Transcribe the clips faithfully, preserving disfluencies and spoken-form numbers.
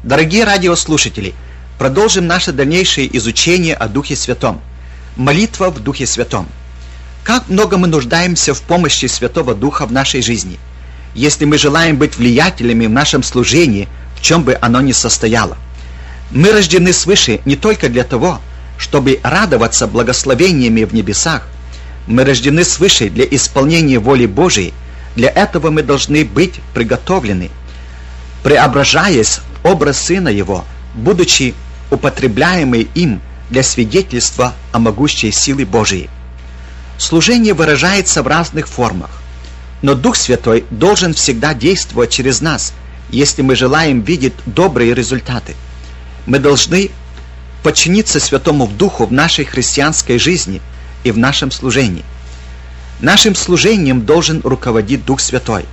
Дорогие радиослушатели, продолжим наше дальнейшее изучение о Духе Святом. Молитва в Духе Святом. Как много мы нуждаемся в помощи Святого Духа в нашей жизни, если мы желаем быть влиятельными в нашем служении, в чем бы оно ни состояло. Мы рождены свыше не только для того, чтобы радоваться благословениями в небесах. Мы рождены свыше для исполнения воли Божией. Для этого мы должны быть приготовлены, преображаясь в образ Сына Его, будучи употребляемы им для свидетельства о могущей силе Божией. Служение выражается в разных формах, но Дух Святой должен всегда действовать через нас, если мы желаем видеть добрые результаты. Мы должны подчиниться Святому Духу в нашей христианской жизни и в нашем служении. Нашим служением должен руководить Дух Святой.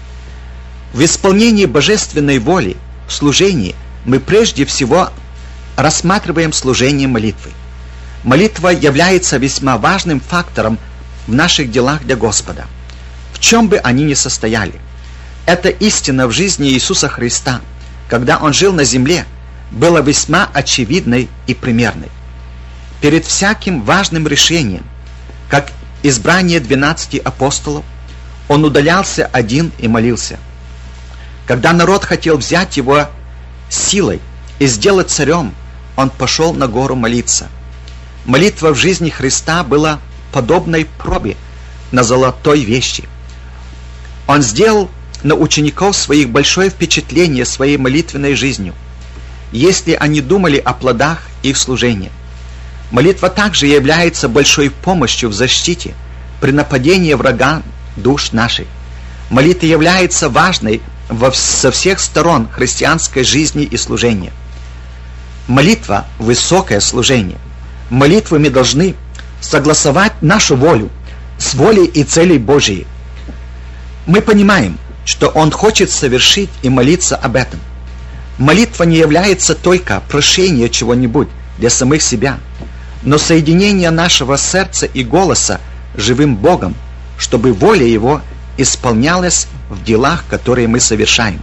В исполнении божественной воли, в служении, мы прежде всего рассматриваем служение молитвы. Молитва является весьма важным фактором в наших делах для Господа, в чем бы они ни состояли. Это истина в жизни Иисуса Христа, когда Он жил на земле, была весьма очевидной и примерной. Перед всяким важным решением, как избрание двенадцати апостолов, Он удалялся один и молился. Когда народ хотел взять Его силой и сделать царем, Он пошел на гору молиться. Молитва в жизни Христа была подобной пробе на золотой вещи. Он сделал на учеников своих большое впечатление своей молитвенной жизнью, если они думали о плодах их служения. Молитва также является большой помощью в защите при нападении врага душ наших. Молитва является важной во, со всех сторон христианской жизни и служения. Молитва – высокое служение. Молитвой мы должны согласовать нашу волю с волей и целей Божией. Мы понимаем, что Он хочет совершить и молиться об этом. Молитва не является только прошением чего-нибудь для самих себя, но соединение нашего сердца и голоса с живым Богом, чтобы воля Его исполнялась в делах, которые мы совершаем.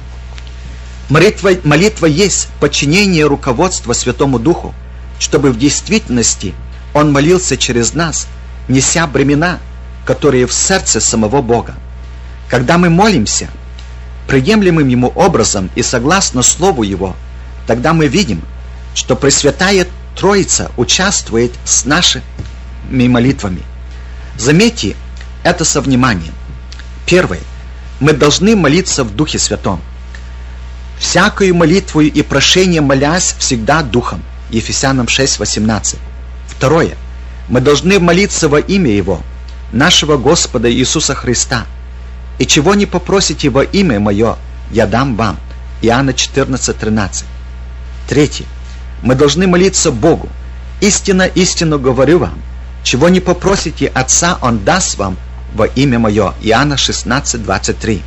Молитва, молитва есть подчинение руководства Святому Духу, чтобы в действительности Он молился через нас, неся бремена, которые в сердце самого Бога. Когда мы молимся приемлемым Ему образом и согласно Слову Его, тогда мы видим, что Пресвятая Троица участвует с нашими молитвами. Заметьте это со вниманием. Первое. Мы должны молиться в Духе Святом. Всякую молитву и прошение молясь всегда Духом. Ефесянам шесть восемнадцать. Второе. Мы должны молиться во имя Его, нашего Господа Иисуса Христа. И чего не попросите во имя Мое, я дам вам. Иоанна четырнадцать тринадцать. Третье. Мы должны молиться Богу. Истинно, истинно говорю вам, чего не попросите Отца, Он даст вам во имя Мое. Иоанна шестнадцать двадцать три.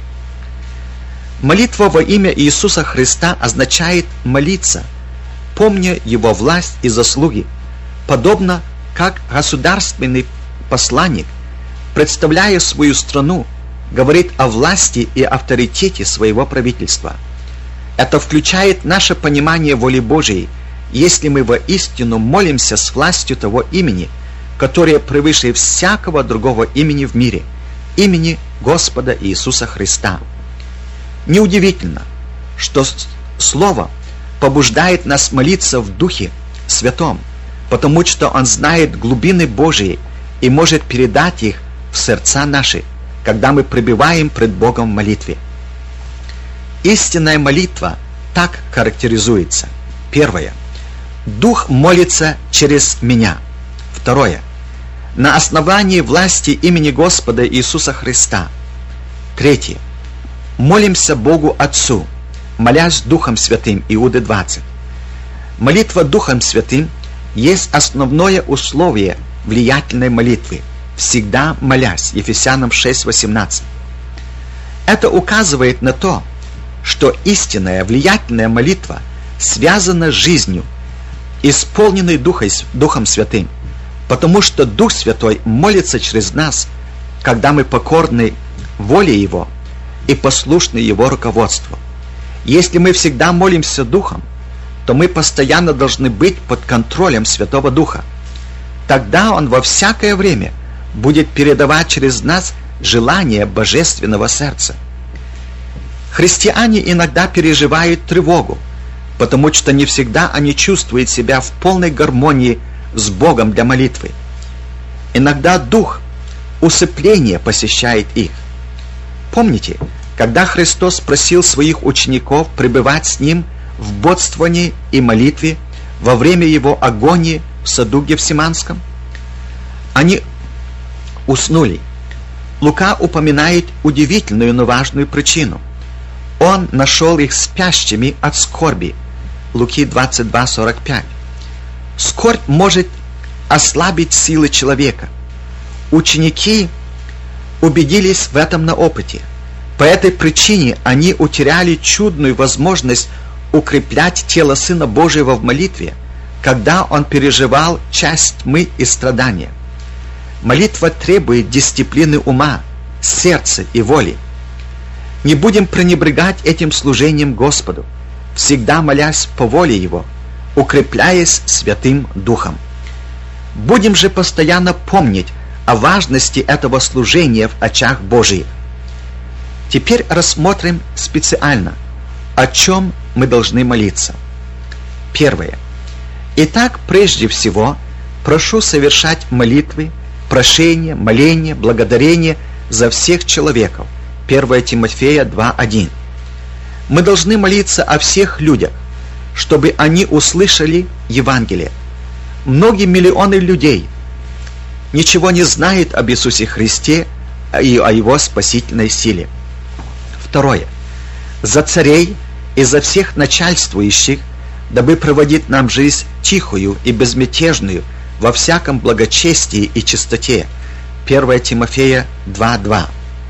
Молитва во имя Иисуса Христа означает молиться, помня Его власть и заслуги, подобно как государственный посланник, представляя свою страну, говорит о власти и авторитете своего правительства. Это включает наше понимание воли Божией, если мы воистину молимся с властью того имени, которое превыше всякого другого имени в мире, имени Господа Иисуса Христа. Неудивительно, что Слово побуждает нас молиться в Духе Святом, потому что Он знает глубины Божии и может передать их в сердца наши, когда мы пребываем пред Богом в молитве. Истинная молитва так характеризуется. Первое. Дух молится через меня. Второе. На основании власти имени Господа Иисуса Христа. Третье. Молимся Богу Отцу, молясь Духом Святым. Иуды двадцать. Молитва Духом Святым есть основное условие влиятельной молитвы, всегда молясь. Ефесянам шесть восемнадцать. Это указывает на то, что истинная влиятельная молитва связана с жизнью, исполненной Духом Святым, потому что Дух Святой молится через нас, когда мы покорны воле Его и послушны Его руководству. Если мы всегда молимся Духом, то мы постоянно должны быть под контролем Святого Духа. Тогда Он во всякое время будет передавать через нас желание божественного сердца. Христиане иногда переживают тревогу, потому что не всегда они чувствуют себя в полной гармонии с Богом для молитвы. Иногда дух усыпления посещает их. Помните, когда Христос просил своих учеников пребывать с Ним в бодствовании и молитве во время Его агонии в саду Гефсиманском? Они уснули. Лука упоминает удивительную, но важную причину. Он нашел их спящими от скорби. Луки двадцать два сорок пять. Скорбь может ослабить силы человека. Ученики убедились в этом на опыте. По этой причине они утеряли чудную возможность укреплять тело Сына Божьего в молитве, когда Он переживал часть тьмы и страдания. Молитва требует дисциплины ума, сердца и воли. Не будем пренебрегать этим служением Господу, всегда молясь по воле Его, укрепляясь Святым Духом. Будем же постоянно помнить о важности этого служения в очах Божиих. Теперь рассмотрим специально, о чем мы должны молиться. Первое. Итак, прежде всего, прошу совершать молитвы, прошения, моления, благодарения за всех человеков. первое Тимофея два один. Мы должны молиться о всех людях, чтобы они услышали Евангелие. Многие миллионы людей ничего не знают об Иисусе Христе и о Его спасительной силе. Второе. За царей и за всех начальствующих, дабы проводить нам жизнь тихую и безмятежную во всяком благочестии и чистоте. первое Тимофея два два.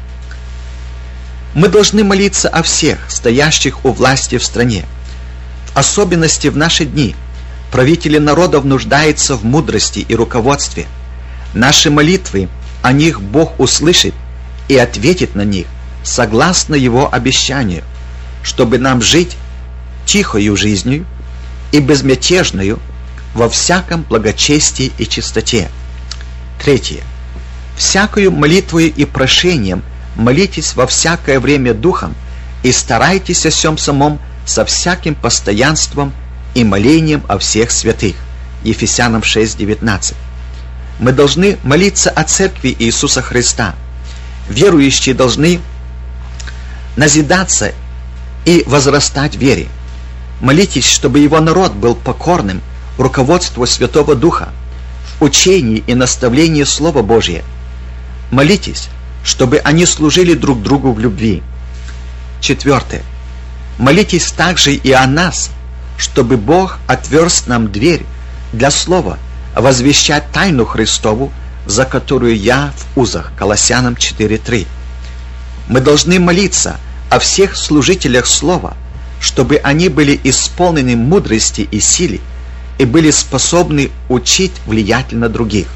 Мы должны молиться о всех, стоящих у власти в стране. В особенности в наши дни правители народов нуждаются в мудрости и руководстве. Наши молитвы о них Бог услышит и ответит на них согласно Его обещанию, чтобы нам жить тихою жизнью и безмятежную во всяком благочестии и чистоте. Третье. Всякую молитвою и прошением молитесь во всякое время Духом и старайтесь о всем самом со всяким постоянством и молением о всех святых. Ефесянам шесть девятнадцать. Мы должны молиться о Церкви Иисуса Христа. Верующие должны назидаться и возрастать в вере. Молитесь, чтобы Его народ был покорным руководству Святого Духа в учении и наставлении Слова Божия. Молитесь, чтобы они служили друг другу в любви. Четвертое. Молитесь также и о нас, чтобы Бог отверз нам дверь для слова возвещать тайну Христову, за которую я в узах. Колоссянам четыре три. Мы должны молиться о всех служителях Слова, чтобы они были исполнены мудрости и силы и были способны учить влиятельно других.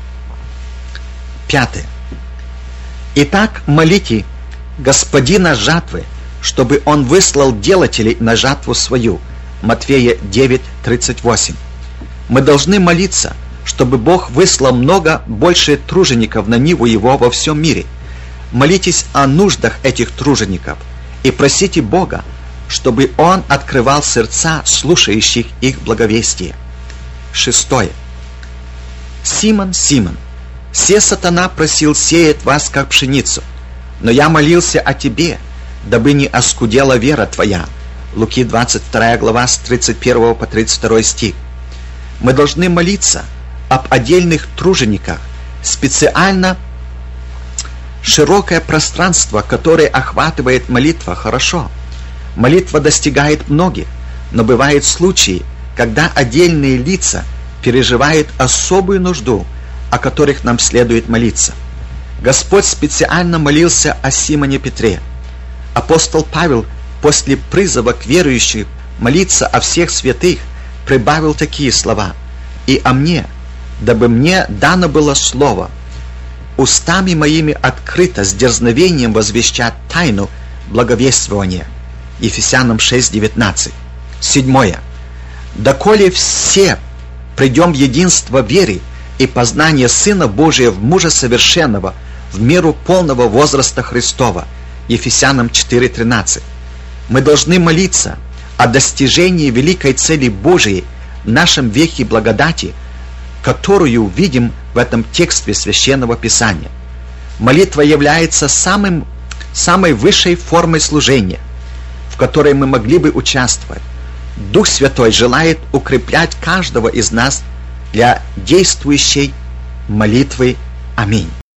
Пятое. Итак, молите Господина жатвы, чтобы Он выслал делателей на жатву свою. Матфея девять тридцать восемь. Мы должны молиться, чтобы Бог выслал много больше тружеников на ниву Его во всем мире. Молитесь о нуждах этих тружеников и просите Бога, чтобы Он открывал сердца слушающих их благовестие. Шестое. Симон, Симон, се сатана просил сеять вас, как пшеницу, но я молился о тебе, дабы не оскудела вера твоя. Луки двадцать вторая глава с тридцать первого по тридцать второй стих. Мы должны молиться об отдельных тружениках, специально широкое пространство, которое охватывает молитва, хорошо. Молитва достигает многих, но бывают случаи, когда отдельные лица переживают особую нужду, о которых нам следует молиться. Господь специально молился о Симоне Петре. Апостол Павел после призыва к верующим молиться о всех святых прибавил такие слова: «И о мне, дабы мне дано было слово, устами моими открыто с дерзновением возвещать тайну благовествования». Ефесянам шесть девятнадцать. Седьмое. «Доколе все придем в единство веры и познание Сына Божия в мужа совершенного, в меру полного возраста Христова». Ефесянам четыре тринадцать. Мы должны молиться о достижении великой цели Божией в нашем веке благодати, которую видим в этом тексте Священного Писания. Молитва является самым, самой высшей формой служения, в которой мы могли бы участвовать. Дух Святой желает укреплять каждого из нас для действующей молитвы. Аминь.